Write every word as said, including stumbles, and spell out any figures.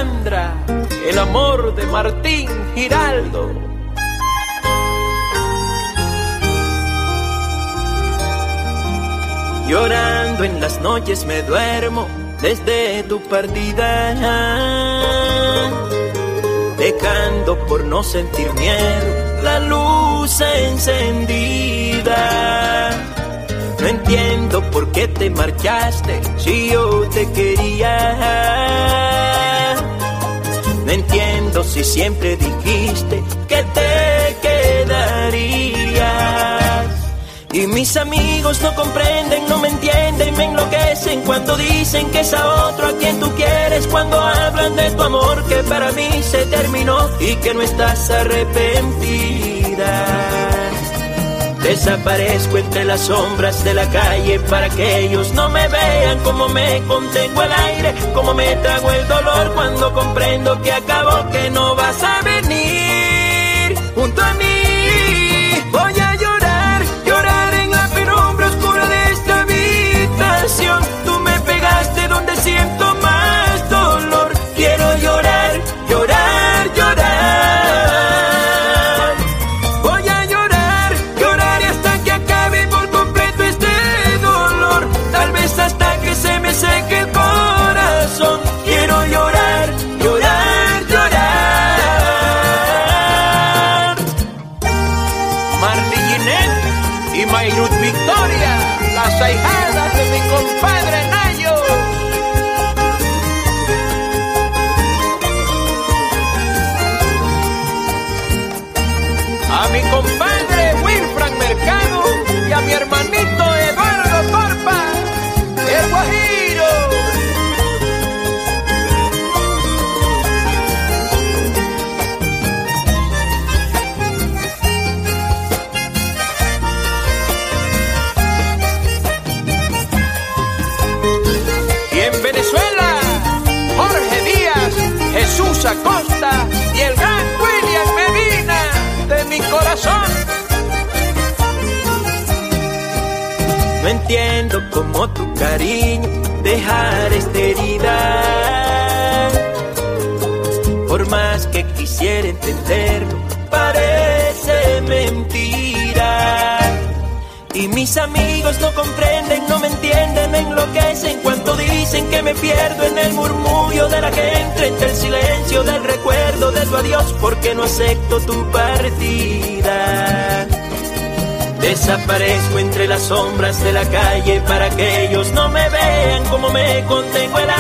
Sandra, el amor de Martín Giraldo. Llorando en las noches me duermo desde tu partida, dejando por no sentir miedo la luz encendida. No entiendo por qué te marchaste si yo te quería. No entiendo si siempre dijiste que te quedarías. Y mis amigos no comprenden, no me entienden, me enloquecen cuando dicen que es a otro a quien tú quieres, cuando hablan de tu amor que para mí se terminó y que no estás arrepentida. Desaparezco entre las sombras de la calle para que ellos no me vean como me contengo el aire, como me trago el dolor cuando comprendo que acabó, que no vas a venir junto a mí. Voy a llorar, llorar en la penumbra oscura de esta habitación. Tú me pegaste donde siento más dolor. Quiero llorar, llorar, llorar. Voy a llorar, llorar hasta que acabe por completo este dolor. Tal vez hasta que se me seque el corazón. Quiero llorar, llorar, llorar. Marley Ginette y Mayrut Victoria, las ahijadas de mi compadre Nayo. A mi compadre Wilfran Mercado y a mi hermanito Eduardo Porpa, el Guajiro. Y en Venezuela, Jorge Díaz, Jesús Acosta y el gran William Medina de mi corazón. No entiendo cómo tu cariño dejar esta herida. Por más que quisiera entenderlo, parece mentira. Y mis amigos no comprenden, no me entienden, me enloquecen cuando dicen que me pierdo en el murmullo de la gente, entre el silencio del recuerdo de tu adiós, porque no acepto tu partida. Desaparezco entre las sombras de la calle para que ellos no me vean como me contengo el